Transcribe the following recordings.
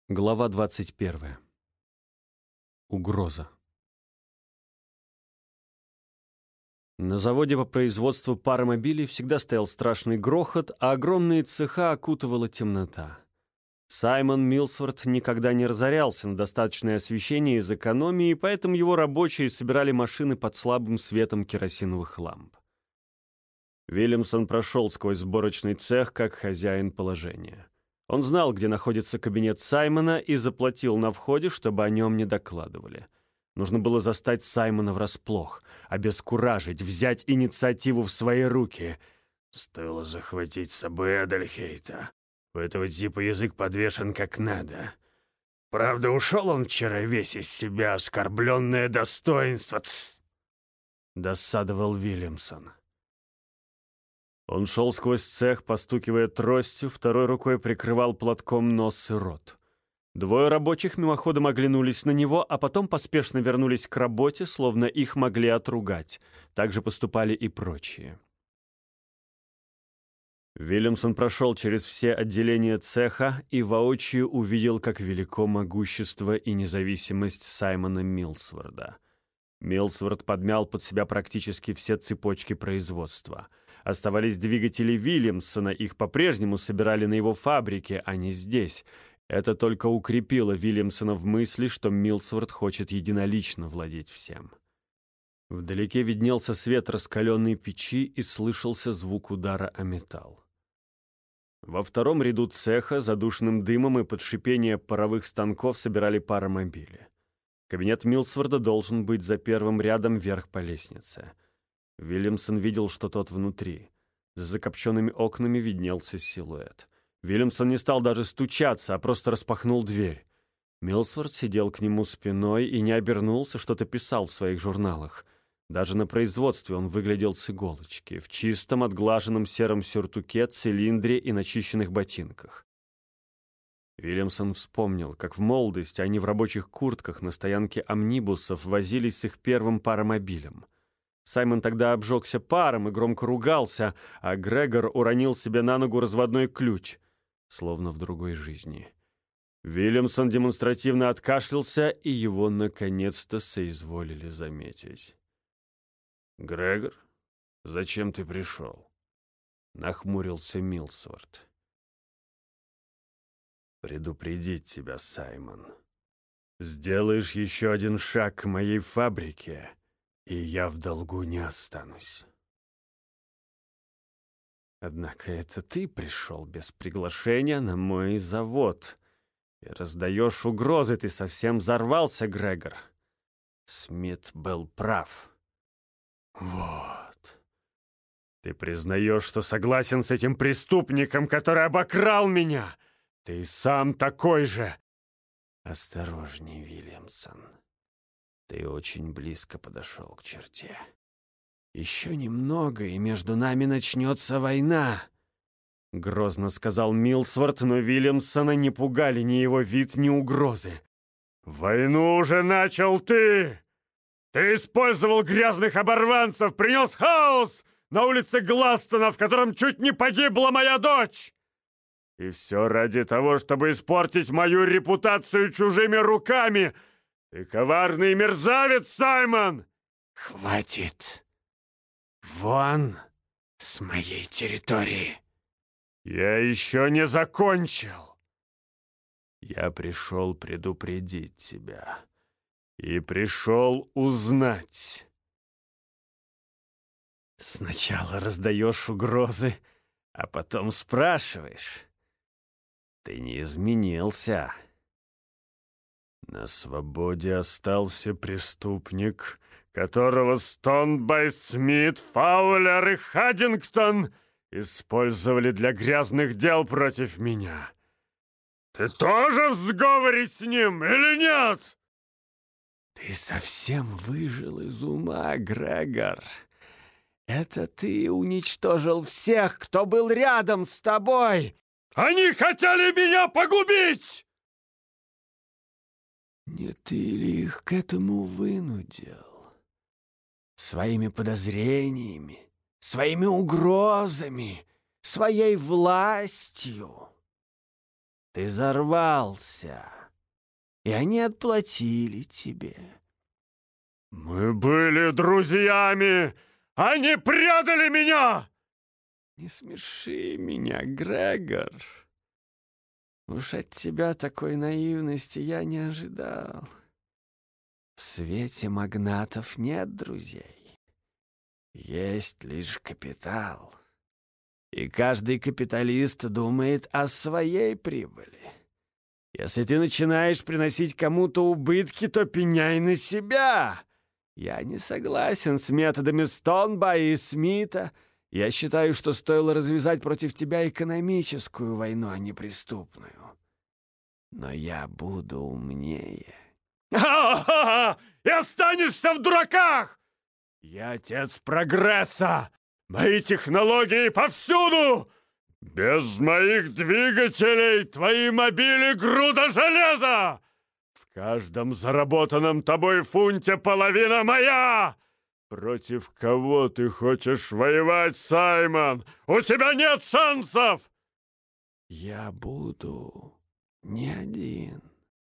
Глава 21. Угроза. На заводе по производству паромобилей всегда стоял страшный грохот, а огромные цеха окутывала темнота. Саймон Милсворт никогда не разорялся на достаточное освещение из экономии, поэтому его рабочие собирали машины под слабым светом керосиновых ламп. Вильямсон прошел сквозь сборочный цех как хозяин положения. Он знал, где находится кабинет Саймона, и заплатил на входе, чтобы о нем не докладывали. Нужно было застать Саймона врасплох, обескуражить, взять инициативу в свои руки. Стоило захватить с собой Адельхейта. У этого типа язык подвешен как надо. Правда, ушел он вчера весь из себя, оскорбленное достоинство. Досадовал Вильямсон. Он шел сквозь цех, постукивая тростью, второй рукой прикрывал платком нос и рот. Двое рабочих мимоходом оглянулись на него, а потом поспешно вернулись к работе, словно их могли отругать. Так же поступали и прочие. Вильямсон прошел через все отделения цеха и воочию увидел, как велико могущество и независимость Саймона Милсворда. Милсворд подмял под себя практически все цепочки производства. Оставались двигатели Вильямсона, их по-прежнему собирали на его фабрике, а не здесь. Это только укрепило Вильямсона в мысли, что Милсворд хочет единолично владеть всем. Вдалеке виднелся свет раскаленной печи и слышался звук удара о металл. Во втором ряду цеха задушенным дымом и под шипение паровых станков собирали паромобили. Кабинет Милсворда должен быть за первым рядом вверх по лестнице. Вильямсон видел, что тот внутри. За закопченными окнами виднелся силуэт. Вильямсон не стал даже стучаться, а просто распахнул дверь. Милсворд сидел к нему спиной и не обернулся, что-то писал в своих журналах. Даже на производстве он выглядел с иголочки, в чистом отглаженном сером сюртуке, цилиндре и начищенных ботинках. Вильямсон вспомнил, как в молодости они в рабочих куртках на стоянке амнибусов возились с их первым паромобилем. Саймон тогда обжегся паром и громко ругался, а Грегор уронил себе на ногу разводной ключ, словно в другой жизни. Вильямсон демонстративно откашлялся, и его наконец-то соизволили заметить. «Грегор, зачем ты пришел?» — нахмурился Милсворт. «Предупредить тебя, Саймон. Сделаешь еще один шаг к моей фабрике, и я в долгу не останусь». «Однако это ты пришел без приглашения на мой завод и раздаешь угрозы, ты совсем взорвался, Грегор». Смит был прав. «Вот. Ты признаешь, что согласен с этим преступником, который обокрал меня? Ты сам такой же!» «Осторожней, Вильямсон. Ты очень близко подошел к черте. Еще немного, и между нами начнется война», — грозно сказал Милсворт, но Вильямсона не пугали ни его вид, ни угрозы. «Войну уже начал ты! Ты использовал грязных оборванцев, принес хаос на улице Гластона, в котором чуть не погибла моя дочь! И все ради того, чтобы испортить мою репутацию чужими руками! Ты коварный мерзавец, Саймон!» «Хватит! Вон с моей территории!» «Я еще не закончил!» «Я пришел предупредить тебя. И пришел узнать». «Сначала раздаешь угрозы, а потом спрашиваешь. Ты не изменился». На свободе остался преступник, которого Стонбай, Смит, Фаулер и Хаддингтон использовали для грязных дел против меня. Ты тоже в сговоре с ним или нет?» «Ты совсем выжил из ума, Грегор. Это ты уничтожил всех, кто был рядом с тобой!» «Они хотели меня погубить!» «Не ты ли их к этому вынудил? Своими подозрениями, своими угрозами, своей властью. Ты взорвался, и они отплатили тебе». «Мы были друзьями! Они предали меня!» «Не смеши меня, Грегор. Уж от тебя такой наивности я не ожидал. В свете магнатов нет друзей. Есть лишь капитал. И каждый капиталист думает о своей прибыли. Если ты начинаешь приносить кому-то убытки, то пеняй на себя. Я не согласен с методами Стонбая и Смита. Я считаю, что стоило развязать против тебя экономическую войну, а не преступную. Но я буду умнее». «Ха-ха-ха! И останешься в дураках! Я отец прогресса! Мои технологии повсюду! Без моих двигателей твои мобили — груда железа! В каждом заработанном тобой фунте половина моя! Против кого ты хочешь воевать, Саймон? У тебя нет шансов!» «Я буду не один».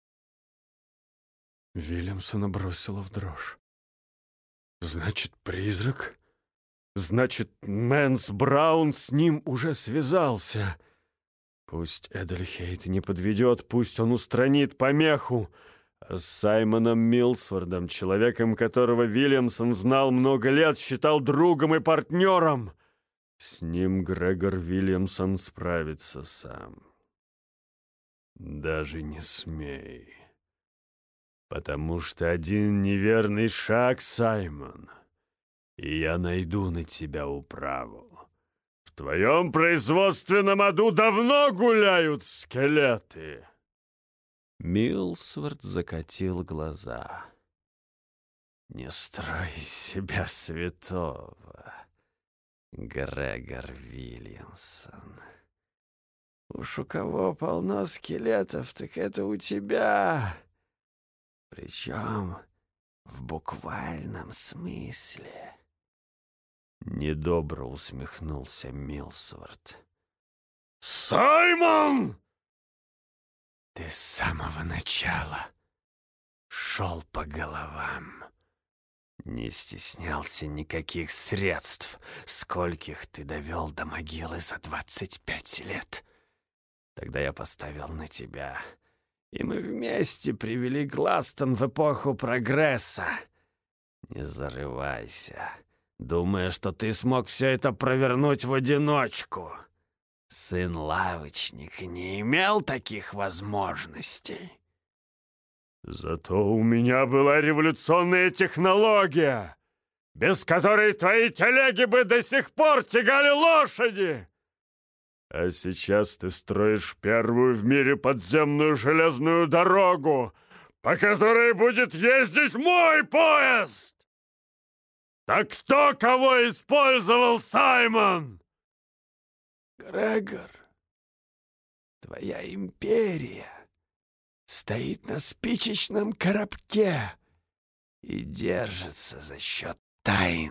Вильямсона бросила в дрожь. «Значит, призрак? Значит, Мэнс Браун с ним уже связался. Пусть Эдельхейт не подведет, пусть он устранит помеху. А с Саймоном Милсвордом, человеком, которого Вильямсон знал много лет, считал другом и партнером, с ним Грегор Вильямсон справится сам. Даже не смей. Потому что один неверный шаг, Саймон, и я найду на тебя управу. В твоем производственном аду давно гуляют скелеты». Милсворт закатил глаза. «Не строй из себя святого, Грегор Вильямсон. Уж у кого полно скелетов, так это у тебя. Причем в буквальном смысле». Недобро усмехнулся Милсворт. «Саймон!» «Ты с самого начала шел по головам. Не стеснялся никаких средств, скольких ты довел до могилы за 25 лет. Тогда я поставил на тебя, и мы вместе привели Гластон в эпоху прогресса. Не зарывайся, думая, что ты смог все это провернуть в одиночку. Сын лавочника не имел таких возможностей». «Зато у меня была революционная технология, без которой твои телеги бы до сих пор тягали лошади. А сейчас ты строишь первую в мире подземную железную дорогу, по которой будет ездить мой поезд. Так кто кого использовал, Саймон?» «Грегор, твоя империя стоит на спичечном коробке и держится за счет тайн.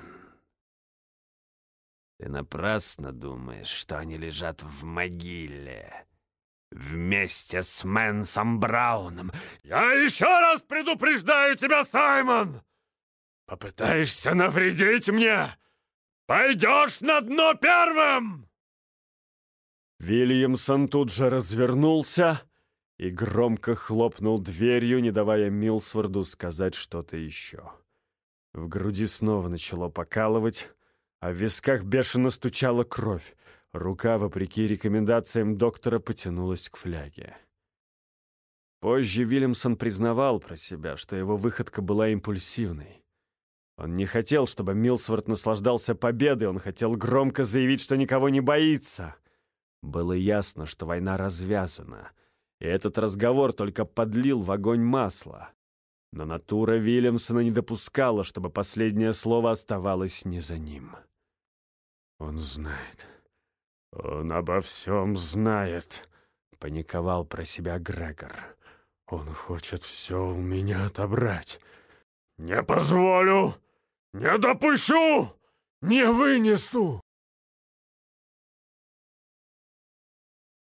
Ты напрасно думаешь, что они лежат в могиле вместе с Мэнсом Брауном». «Я еще раз предупреждаю тебя, Саймон! Попытаешься навредить мне, пойдешь на дно первым!» Вильямсон тут же развернулся и громко хлопнул дверью, не давая Милсворду сказать что-то еще. В груди снова начало покалывать, а в висках бешено стучала кровь. Рука, вопреки рекомендациям доктора, потянулась к фляге. Позже Вильямсон признавал про себя, что его выходка была импульсивной. Он не хотел, чтобы Милсворт наслаждался победой, он хотел громко заявить, что никого не боится. Было ясно, что война развязана, и этот разговор только подлил в огонь масла. Но натура Вильямсона не допускала, чтобы последнее слово оставалось не за ним. «Он знает. Он обо всем знает», — паниковал про себя Грегор. «Он хочет все у меня отобрать». «Не позволю! Не допущу! Не вынесу!»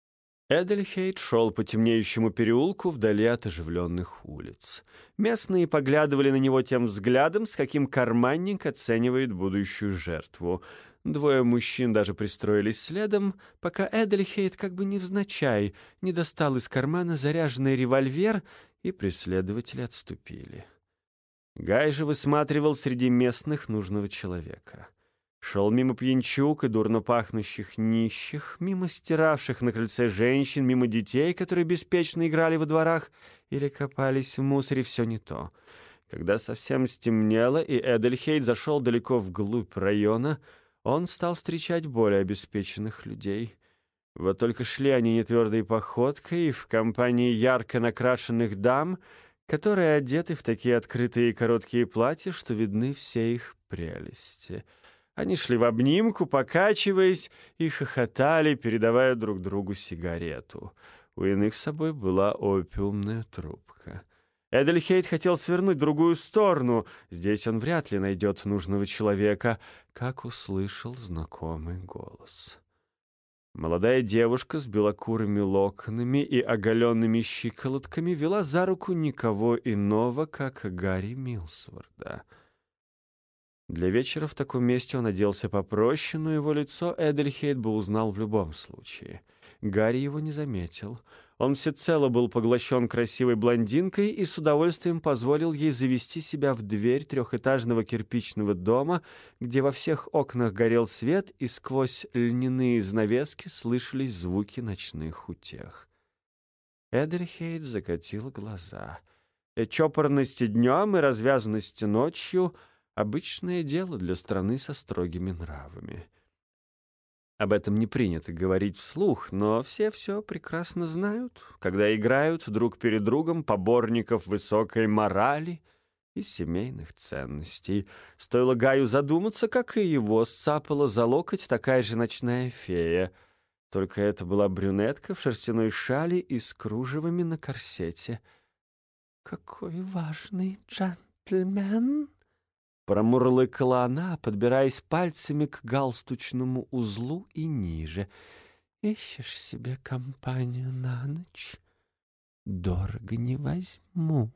Эдельхейт шел по темнеющему переулку вдали от оживленных улиц. Местные поглядывали на него тем взглядом, с каким карманник оценивает будущую жертву. Двое мужчин даже пристроились следом, пока Эдельхейт как бы невзначай не достал из кармана заряженный револьвер, и преследователи отступили. Гай же высматривал среди местных нужного человека. Шел мимо пьянчук и дурно пахнущих нищих, мимо стиравших на крыльце женщин, мимо детей, которые беспечно играли во дворах или копались в мусоре, все не то. Когда совсем стемнело, и Эдельхейт зашел далеко вглубь района, он стал встречать более обеспеченных людей. Вот только шли они нетвердой походкой в компании ярко накрашенных дам, которые одеты в такие открытые и короткие платья, что видны все их прелести. Они шли в обнимку, покачиваясь, и хохотали, передавая друг другу сигарету. У иных с собой была опиумная трубка. Эдельхейт хотел свернуть в другую сторону. Здесь он вряд ли найдет нужного человека, как услышал знакомый голос. Молодая девушка с белокурыми локонами и оголенными щиколотками вела за руку никого иного, как Гарри Милсворда. Для вечера в таком месте он оделся попроще, но его лицо Эдельхейт бы узнал в любом случае. Гарри его не заметил. Он всецело был поглощен красивой блондинкой и с удовольствием позволил ей завести себя в дверь трехэтажного кирпичного дома, где во всех окнах горел свет, и сквозь льняные занавески слышались звуки ночных утех. Эдельхейт закатил глаза. Чопорность днем и развязанность ночью — обычное дело для страны со строгими нравами. Об этом не принято говорить вслух, но все прекрасно знают, когда играют друг перед другом поборников высокой морали и семейных ценностей. Стоило Гаю задуматься, как и его сцапала за локоть такая же ночная фея. Только это была брюнетка в шерстяной шали и с кружевами на корсете. «Какой важный джентльмен!» Промурлыкала она, подбираясь пальцами к галстучному узлу и ниже. «Ищешь себе компанию на ночь? Дорого не возьму».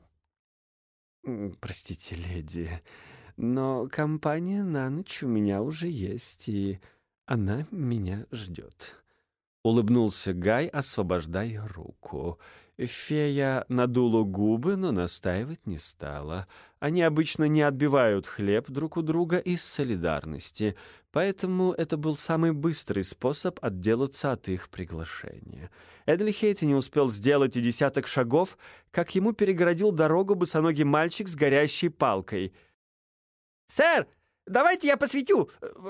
«Простите, леди, но компания на ночь у меня уже есть, и она меня ждет». Улыбнулся Гай, освобождая руку. Фея надула губы, но настаивать не стала. Они обычно не отбивают хлеб друг у друга из солидарности, поэтому это был самый быстрый способ отделаться от их приглашения. Эдельхейт не успел сделать и десяток шагов, как ему перегородил дорогу босоногий мальчик с горящей палкой. «Сэр, давайте я посвечу,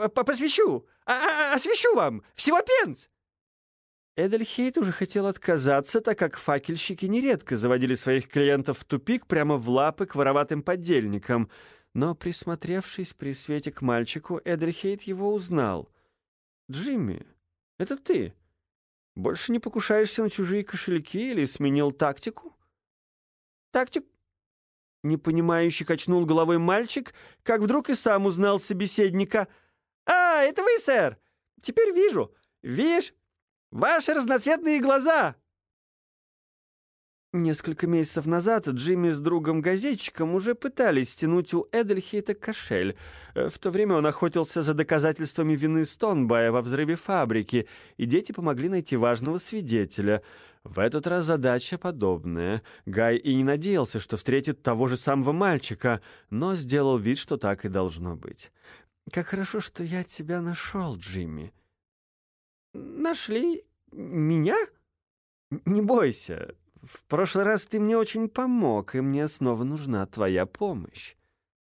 освещу вам, всего пенс!» Эдельхейт уже хотел отказаться, так как факельщики нередко заводили своих клиентов в тупик прямо в лапы к вороватым поддельникам. Но, присмотревшись при свете к мальчику, Эдельхейт его узнал. «Джимми, это ты? Больше не покушаешься на чужие кошельки или сменил тактику?» «Тактик?» — непонимающе качнул головой мальчик, как вдруг и сам узнал собеседника. «А, это вы, сэр! Теперь вижу. Видишь? Ваши разноцветные глаза!» Несколько месяцев назад Джимми с другом-газетчиком уже пытались стянуть у Эдельхейта кошель. В то время он охотился за доказательствами вины Стонбая во взрыве фабрики, и дети помогли найти важного свидетеля. В этот раз задача подобная. Гай и не надеялся, что встретит того же самого мальчика, но сделал вид, что так и должно быть. «Как хорошо, что я тебя нашел, Джимми». «Нашли меня? Не бойся. В прошлый раз ты мне очень помог, и мне снова нужна твоя помощь».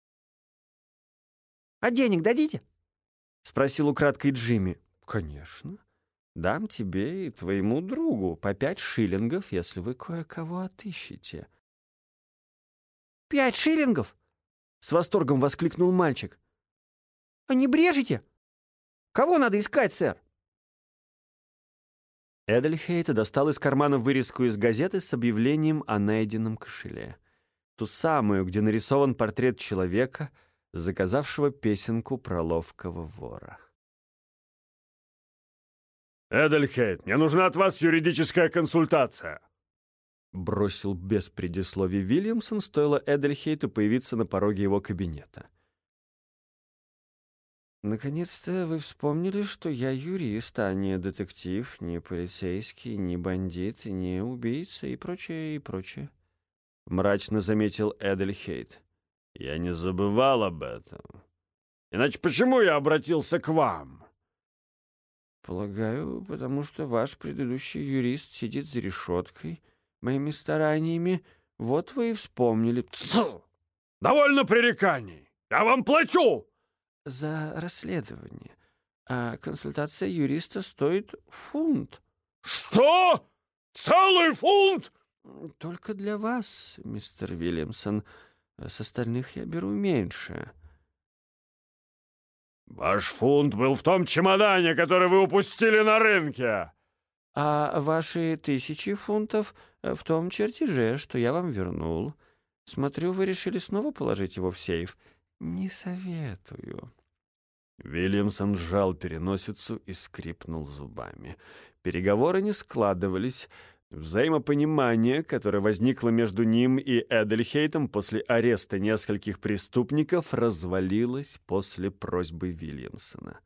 «А денег дадите?» — спросил украдкой Джимми. «Конечно. Дам тебе и твоему другу по 5 шиллингов, если вы кое-кого отыщете». 5 шиллингов?» — с восторгом воскликнул мальчик. «А не брежете? Кого надо искать, сэр?» Эдельхейт достал из кармана вырезку из газеты с объявлением о найденном кошеле. Ту самую, где нарисован портрет человека, заказавшего песенку про ловкого вора. Эдельхейт, мне нужна от вас юридическая консультация. Бросил без предисловий Вильямсон, стоило Эдельхейту появиться на пороге его кабинета. «Наконец-то вы вспомнили, что я юрист, а не детектив, не полицейский, не бандит, не убийца и прочее, и прочее», — мрачно заметил Эдельхейт. «Я не забывал об этом. Иначе почему я обратился к вам?» «Полагаю, потому что ваш предыдущий юрист сидит за решеткой моими стараниями. Вот вы и вспомнили». Тьфу! Довольно пререканий! Я вам плачу!» «За расследование. А консультация юриста стоит фунт». «Что? Целый фунт?» «Только для вас, мистер Вильямсон. С остальных я беру меньше». «Ваш фунт был в том чемодане, который вы упустили на рынке!» «А ваши 1000 фунтов в том чертеже, что я вам вернул. Смотрю, вы решили снова положить его в сейф. Не советую». Вильямсон сжал переносицу и скрипнул зубами. Переговоры не складывались. Взаимопонимание, которое возникло между ним и Эдельхейтом после ареста нескольких преступников, развалилось после просьбы Вильямсона.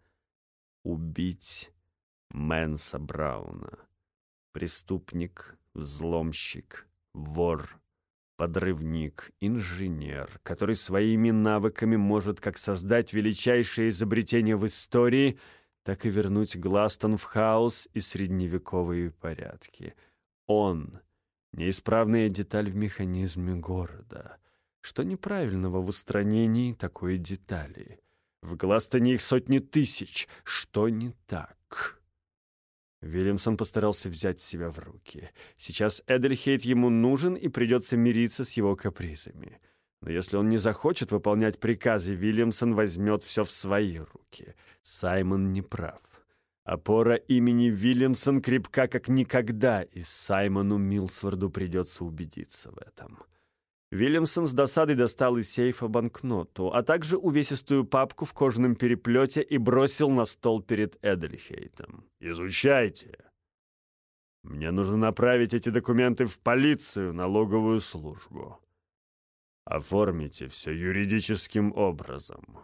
Убить Мэнса Брауна. Преступник, взломщик, вор, подрывник, инженер, который своими навыками может как создать величайшее изобретение в истории, так и вернуть Гластон в хаос и средневековые порядки. Он — неисправная деталь в механизме города. Что неправильного в устранении такой детали? В Гластоне их сотни тысяч. Что не так? Вильямсон постарался взять себя в руки. Сейчас Эдельхейт ему нужен, и придется мириться с его капризами. Но если он не захочет выполнять приказы, Вильямсон возьмет все в свои руки. Саймон не прав. Опора имени Вильямсон крепка как никогда, и Саймону Милсворду придется убедиться в этом. Вильямсон с досадой достал из сейфа банкноту, а также увесистую папку в кожаном переплете и бросил на стол перед Эдельхейтом. «Изучайте. Мне нужно направить эти документы в полицию, налоговую службу. Оформите все юридическим образом».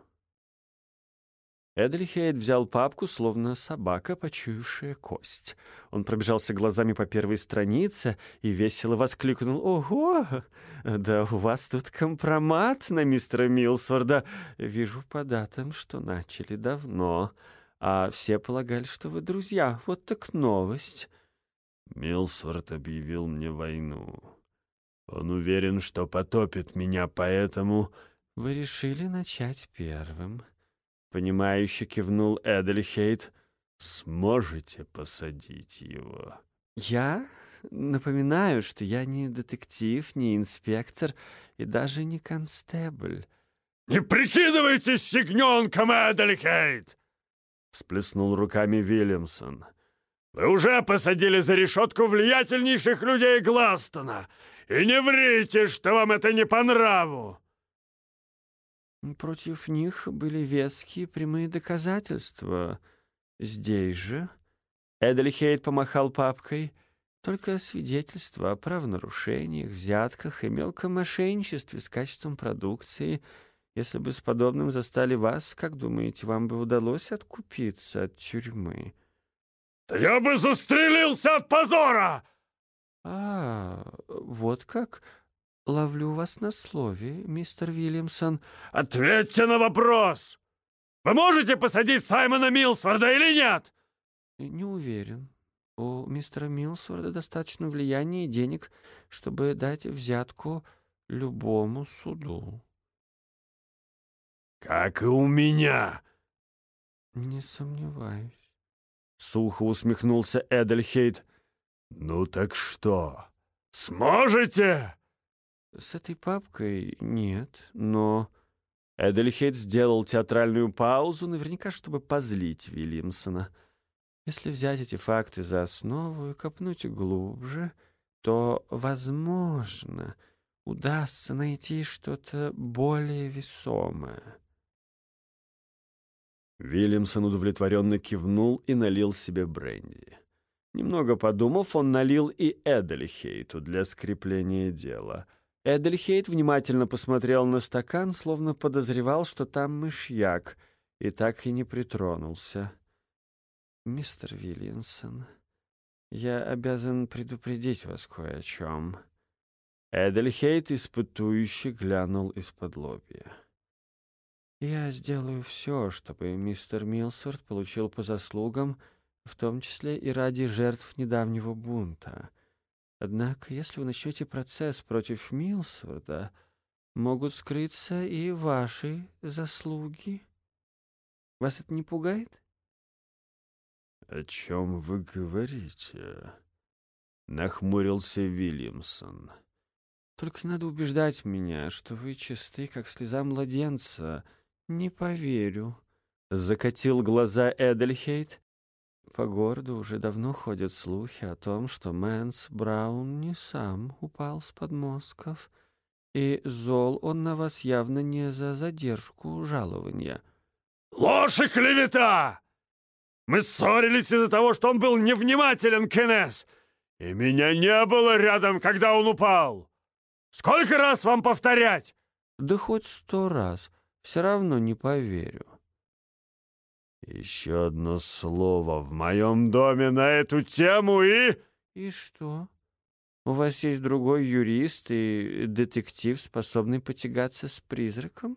Эдельхейт взял папку, словно собака, почуявшая кость. Он пробежался глазами по первой странице и весело воскликнул: «Ого! Да у вас тут компромат на мистера Милсворда. Вижу по датам, что начали давно. А все полагали, что вы друзья. Вот так новость». Милсворд объявил мне войну. Он уверен, что потопит меня, поэтому... «Вы решили начать первым», — понимающе кивнул Эдельхейт. «Сможете посадить его?» «Я напоминаю, что я не детектив, не инспектор и даже не констебль». «Не прикидывайтесь ягненком, Эдельхейт!» — всплеснул руками Вильямсон. «Вы уже посадили за решетку влиятельнейших людей Гластона, и не врите, что вам это не по нраву!» Против них были веские прямые доказательства. Здесь же Эдельхейт помахал папкой. Только свидетельства о правонарушениях, взятках и мелком мошенничестве с качеством продукции. Если бы с подобным застали вас, как думаете, вам бы удалось откупиться от тюрьмы? «Да я бы застрелился от позора!» Вот как? Ловлю вас на слове, мистер Вильямсон. «Ответьте на вопрос! Вы можете посадить Саймона Милсворда или нет?» Не уверен. У мистера Милсворда достаточно влияния и денег, чтобы дать взятку любому суду. «Как и у меня!» Не сомневаюсь. Сухо усмехнулся Эдельхейт. «Ну так что, сможете?» С этой папкой нет, но... Эдельхейт сделал театральную паузу, наверняка, чтобы позлить Вильямсона. Если взять эти факты за основу и копнуть глубже, то, возможно, удастся найти что-то более весомое. Вильямсон удовлетворенно кивнул и налил себе бренди. Немного подумав, он налил и Эдельхейту для скрепления дела. Эдельхейт внимательно посмотрел на стакан, словно подозревал, что там мышьяк, и так и не притронулся. «Мистер Вильямсон, я обязан предупредить вас кое о чем». Эдельхейт испытующе глянул из-под лобья. «Я сделаю все, чтобы мистер Милсворт получил по заслугам, в том числе и ради жертв недавнего бунта. Однако, если вы начнете процесс против Милсворта, могут скрыться и ваши заслуги. Вас это не пугает?» «О чем вы говорите?» — нахмурился Вильямсон. «Только не надо убеждать меня, что вы чисты, как слеза младенца. Не поверю», — закатил глаза Эдельхейт. «По городу уже давно ходят слухи о том, что Мэнс Браун не сам упал с подмостков, и зол он на вас явно не за задержку жалования». «Ложь и клевета! Мы ссорились из-за того, что он был невнимателен к Инесс, и меня не было рядом, когда он упал. Сколько раз вам повторять?» «Да хоть 100 раз, все равно не поверю». «Еще одно слово в моем доме на эту тему и...» «И что? У вас есть другой юрист и детектив, способный потягаться с призраком?»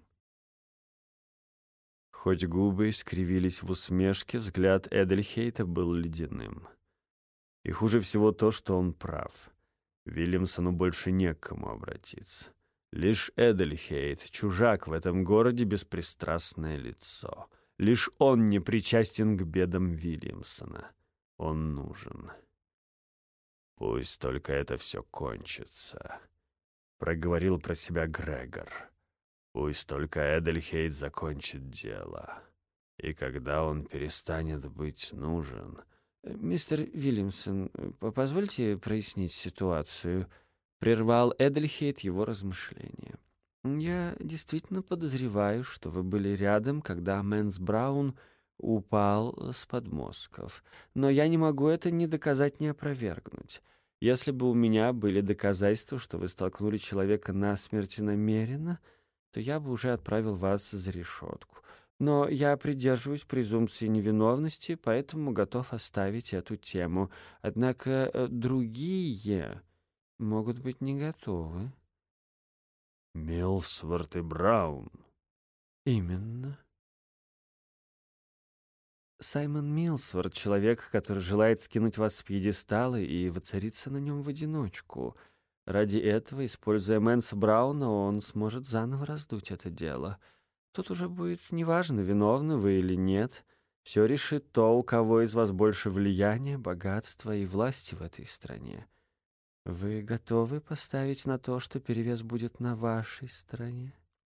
Хоть губы искривились в усмешке, взгляд Эдельхейта был ледяным. И хуже всего то, что он прав. Вильямсону больше не к кому обратиться. Лишь Эдельхейт, чужак в этом городе, беспристрастное лицо. Лишь он не причастен к бедам Вильямсона. Он нужен. «Пусть только это все кончится», — проговорил про себя Грегор. «Пусть только Эдельхейт закончит дело. И когда он перестанет быть нужен...» «Мистер Вильямсон, позвольте прояснить ситуацию», — прервал Эдельхейт его размышления. «Я действительно подозреваю, что вы были рядом, когда Мэнс Браун упал с подмостков. Но я не могу это ни доказать, ни опровергнуть. Если бы у меня были доказательства, что вы столкнули человека насмерть намеренно, то я бы уже отправил вас за решетку. Но я придерживаюсь презумпции невиновности, поэтому готов оставить эту тему. Однако другие могут быть не готовы». «Милсворт и Браун». «Именно. Саймон Милсворт — человек, который желает скинуть вас с пьедестала и воцариться на нем в одиночку. Ради этого, используя Мэнса Брауна, он сможет заново раздуть это дело. Тут уже будет неважно, виновны вы или нет. Все решит то, у кого из вас больше влияния, богатства и власти в этой стране. Вы готовы поставить на то, что перевес будет на вашей стороне?»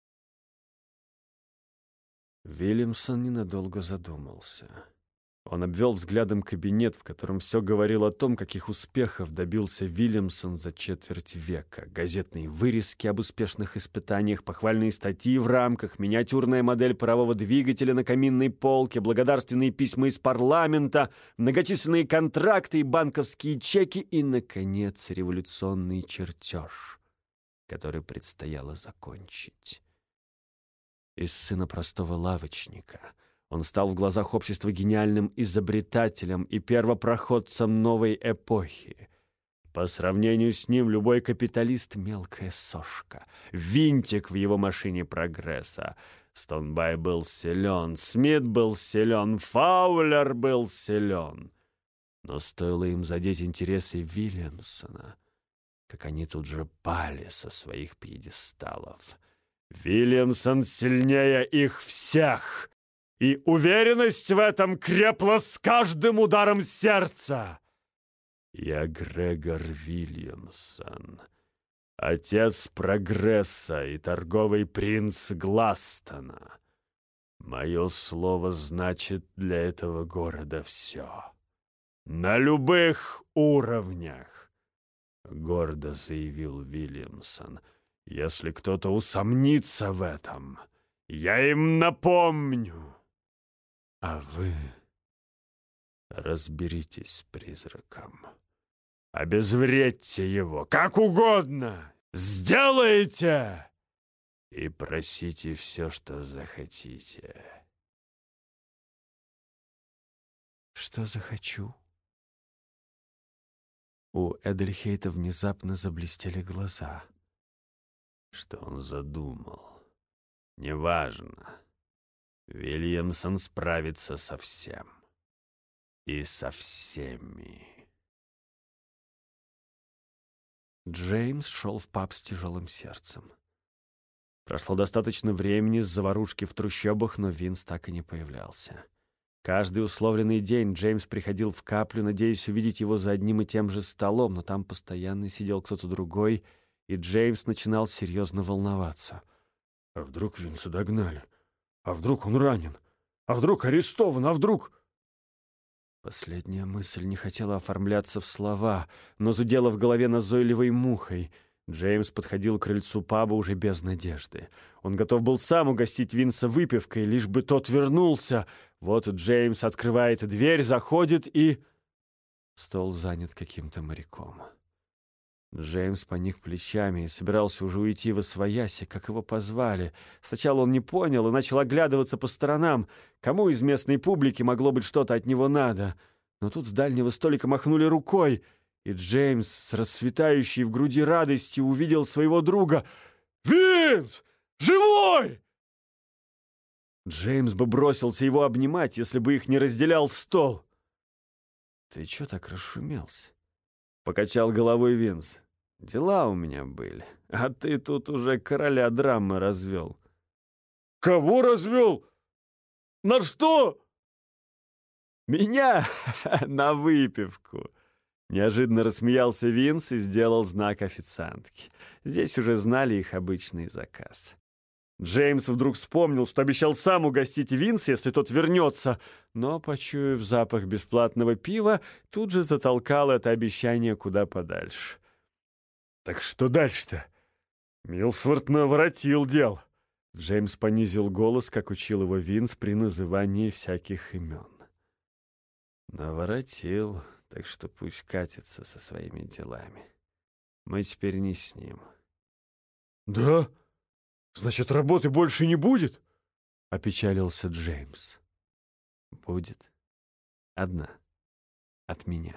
Вильямсон ненадолго задумался. Он обвел взглядом кабинет, в котором все говорило о том, каких успехов добился Вильямсон за четверть века. Газетные вырезки об успешных испытаниях, похвальные статьи в рамках, миниатюрная модель парового двигателя на каминной полке, благодарственные письма из парламента, многочисленные контракты и банковские чеки и, наконец, революционный чертеж, который предстояло закончить. Из сына простого лавочника он стал в глазах общества гениальным изобретателем и первопроходцем новой эпохи. По сравнению с ним любой капиталист — мелкая сошка, винтик в его машине прогресса. Стонбай был силен, Смит был силен, Фаулер был силен. Но стоило им задеть интересы Вильямсона, как они тут же пали со своих пьедесталов. Вильямсон сильнее их всех, и уверенность в этом крепла с каждым ударом сердца. Я Грегор Вильямсон, отец прогресса и торговый принц Гластона. Мое слово значит для этого города все. На любых уровнях, — гордо заявил Вильямсон. Если кто-то усомнится в этом, я им напомню. А вы разберитесь с призраком. Обезвредьте его, как угодно. Сделайте! И просите все, что захотите. Что захочу? У Эдельхейта внезапно заблестели глаза. Что он задумал? Неважно. Вильямсон справится со всем. И со всеми. Джеймс шел в паб с тяжелым сердцем. Прошло достаточно времени с заварушки в трущобах, но Винс так и не появлялся. Каждый условленный день Джеймс приходил в Каплю, надеясь увидеть его за одним и тем же столом, но там постоянно сидел кто-то другой, и Джеймс начинал серьезно волноваться. А вдруг Винса догнали? А вдруг он ранен? А вдруг арестован? А вдруг... Последняя мысль не хотела оформляться в слова, но зудела в голове назойливой мухой. Джеймс подходил к крыльцу паба уже без надежды. Он готов был сам угостить Винса выпивкой, лишь бы тот вернулся. Вот Джеймс открывает дверь, заходит и... Стол занят каким-то моряком. Джеймс поник плечами и собирался уже уйти восвояси, как его позвали. Сначала он не понял и начал оглядываться по сторонам. Кому из местной публики могло быть что-то от него надо? Но тут с дальнего столика махнули рукой, и Джеймс с расцветающей в груди радостью увидел своего друга. «Винс! Живой!» Джеймс бы бросился его обнимать, если бы их не разделял стол. «Ты чё так расшумелся?» — покачал головой Винс. «Дела у меня были, а ты тут уже короля драмы развел». «Кого развел? На что?» «Меня на выпивку!» Неожиданно рассмеялся Винс и сделал знак официантке. Здесь уже знали их обычный заказ. Джеймс вдруг вспомнил, что обещал сам угостить Винса, если тот вернется, но, почуяв запах бесплатного пива, тут же затолкал это обещание куда подальше. «Так что дальше-то? Милсворт наворотил дел». Джеймс понизил голос, как учил его Винс при назывании всяких имен. «Наворотил, так что пусть катится со своими делами. Мы теперь не с ним». «Да? Значит, работы больше не будет?» — опечалился Джеймс. «Будет. Одна. От меня».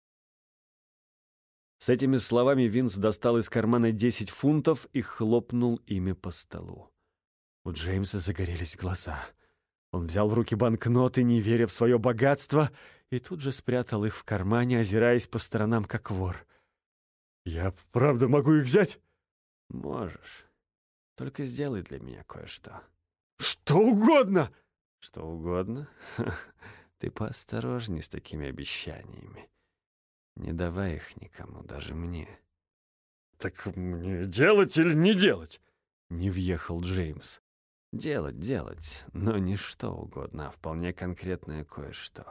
С этими словами Винс достал из кармана 10 фунтов и хлопнул ими по столу. У Джеймса загорелись глаза. Он взял в руки банкноты, не веря в свое богатство, и тут же спрятал их в кармане, озираясь по сторонам, как вор. «Я правда могу их взять?» «Можешь. Только сделай для меня кое-что». «Что угодно!» «Что угодно? Ты поосторожней с такими обещаниями. Не давай их никому, даже мне». «Так мне делать или не делать?» — не въехал Джеймс. «Делать, но не что угодно, а вполне конкретное кое-что.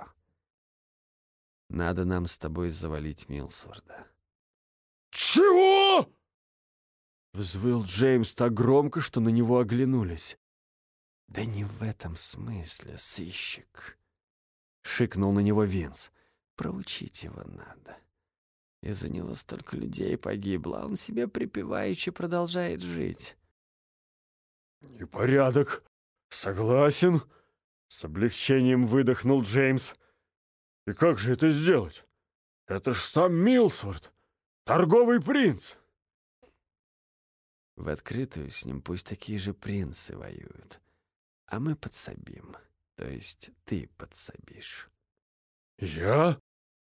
Надо нам с тобой завалить Милсворда». «Чего?» — взвыл Джеймс так громко, что на него оглянулись. «Да не в этом смысле, сыщик!» — шикнул на него Винс. «Проучить его надо. Из-за него столько людей погибло, а он себе припеваючи продолжает жить». «Непорядок. Согласен». С облегчением выдохнул Джеймс. «И как же это сделать? Это ж сам Милсворт, торговый принц». В открытую с ним пусть такие же принцы воюют. А мы подсобим. То есть ты подсобишь. «Я?»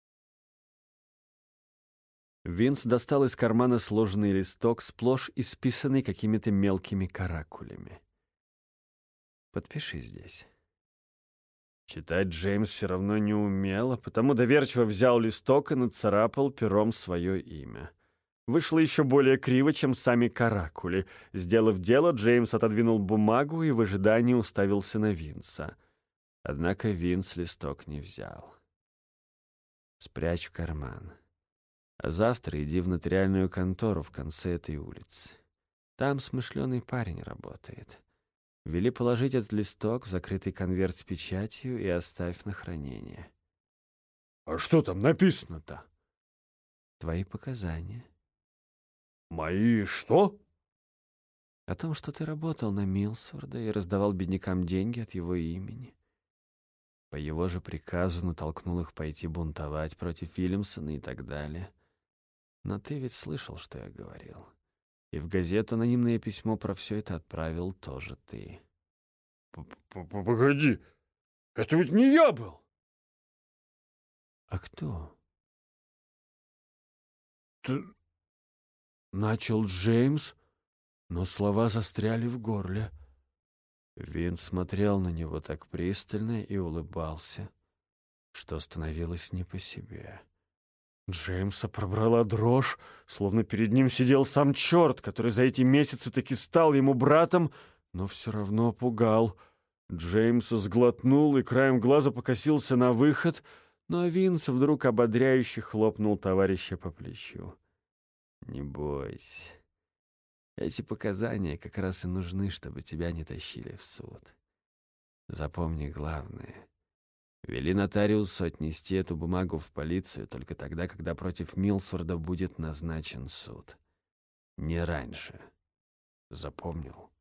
Винс достал из кармана сложенный листок, сплошь исписанный какими-то мелкими каракулями. «Подпиши здесь». Читать Джеймс все равно не умел, а потому доверчиво взял листок и нацарапал пером свое имя. Вышло еще более криво, чем сами каракули. Сделав дело, Джеймс отодвинул бумагу и в ожидании уставился на Винса. Однако Винс листок не взял. «Спрячь в карман. А завтра иди в нотариальную контору в конце этой улицы. Там смышленый парень работает. Вели положить этот листок в закрытый конверт с печатью и оставь на хранение. А что там написано-то? Твои показания. Мои что? О том, что ты работал на Милсворда и раздавал беднякам деньги от его имени. По его же приказу натолкнул их пойти бунтовать против Вильямсона и так далее. Но ты ведь слышал, что я говорил. И в газету анонимное письмо про все это отправил тоже ты. Погоди, это ведь не я был. А кто? Ты... Начал Джеймс, но слова застряли в горле. Винс смотрел на него так пристально и улыбался, что становилось не по себе. Джеймса пробрала дрожь, словно перед ним сидел сам черт, который за эти месяцы таки стал ему братом, но все равно пугал. Джеймс сглотнул и краем глаза покосился на выход, но Винс вдруг ободряюще хлопнул товарища по плечу. «Не бойся. Эти показания как раз и нужны, чтобы тебя не тащили в суд. Запомни главное. Вели нотариусу отнести эту бумагу в полицию только тогда, когда против Милсворда будет назначен суд. Не раньше. Запомнил?»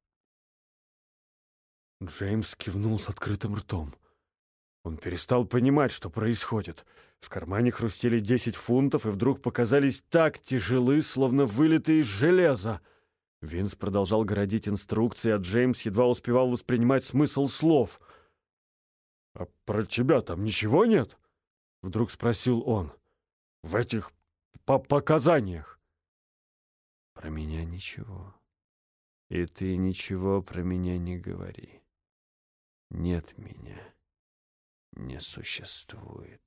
Джеймс кивнул с открытым ртом. Он перестал понимать, что происходит. В кармане хрустели 10 фунтов и вдруг показались так тяжелы, словно вылитые из железа. Винс продолжал городить инструкции, а Джеймс едва успевал воспринимать смысл слов. «А про тебя там ничего нет?» — вдруг спросил он. «В этих показаниях?» «Про меня ничего. И ты ничего про меня не говори. Нет меня. Не существует».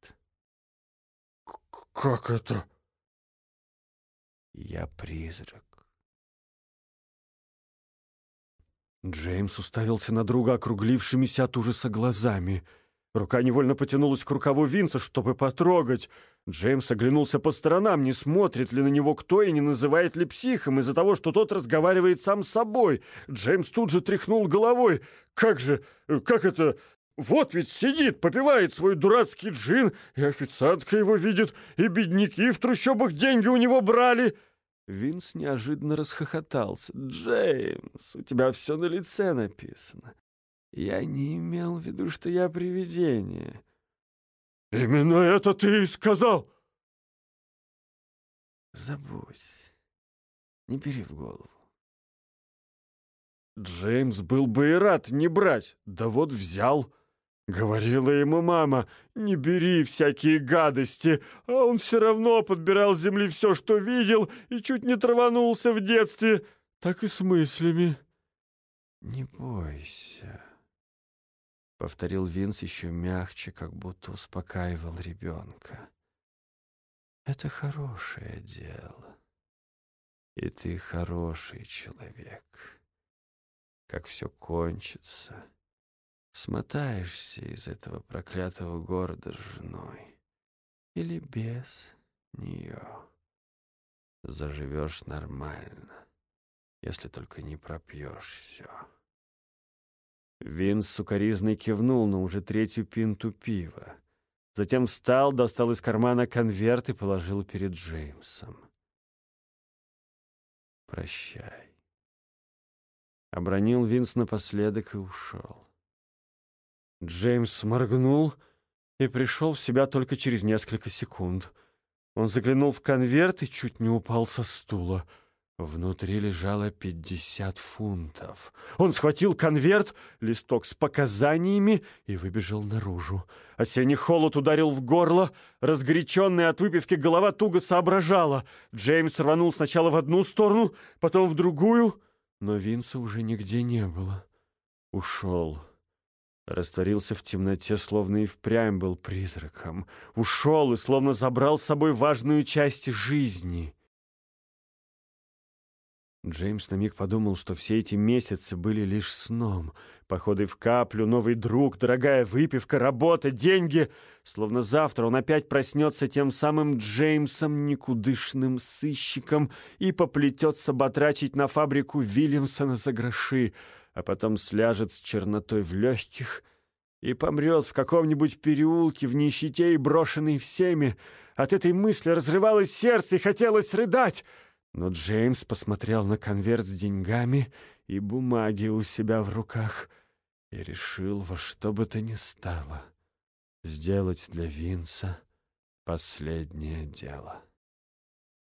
«Как это?» «Я призрак». Джеймс уставился на друга округлившимися от ужаса глазами. Рука невольно потянулась к рукаву Винса, чтобы потрогать. Джеймс оглянулся по сторонам, не смотрит ли на него кто и не называет ли психом из-за того, что тот разговаривает сам с собой. Джеймс тут же тряхнул головой. «Как же? Как это? Вот ведь сидит, попивает свой дурацкий джин, и официантка его видит, и бедняки в трущобах деньги у него брали». Винс неожиданно расхохотался. «Джеймс, у тебя все на лице написано. Я не имел в виду, что я привидение». «Именно это ты и сказал!» «Забудь. Не бери в голову». Джеймс был бы и рад не брать, да вот взял. Говорила ему мама: «Не бери всякие гадости», а он все равно подбирал с земли все, что видел, и чуть не траванулся в детстве. Так и с мыслями. «Не бойся», — повторил Винс еще мягче, как будто успокаивал ребенка. «Это хорошее дело, и ты хороший человек. Как все кончится, смотаешься из этого проклятого города с женой или без нее. Заживешь нормально, если только не пропьешь все». Винс сукоризной кивнул на уже третью пинту пива. Затем встал, достал из кармана конверт и положил перед Джеймсом. «Прощай», — обронил Винс напоследок и ушел. Джеймс моргнул и пришел в себя только через несколько секунд. Он заглянул в конверт и чуть не упал со стула. Внутри лежало 50 фунтов. Он схватил конверт, листок с показаниями и выбежал наружу. Осенний холод ударил в горло. Разгоряченная от выпивки голова туго соображала. Джеймс рванул сначала в одну сторону, потом в другую, но Винса уже нигде не было. Ушел. Растворился в темноте, словно и впрямь был призраком. Ушел и словно забрал с собой важную часть жизни. Джеймс на миг подумал, что все эти месяцы были лишь сном. Походы в каплю, новый друг, дорогая выпивка, работа, деньги. Словно завтра он опять проснется тем самым Джеймсом, никудышным сыщиком, и поплетется батрачить на фабрику Вильямсона за гроши, а потом сляжет с чернотой в легких и помрет в каком-нибудь переулке, в нищете и брошенной всеми. От этой мысли разрывалось сердце и хотелось рыдать. Но Джеймс посмотрел на конверт с деньгами и бумаги у себя в руках и решил во что бы то ни стало сделать для Винса последнее дело.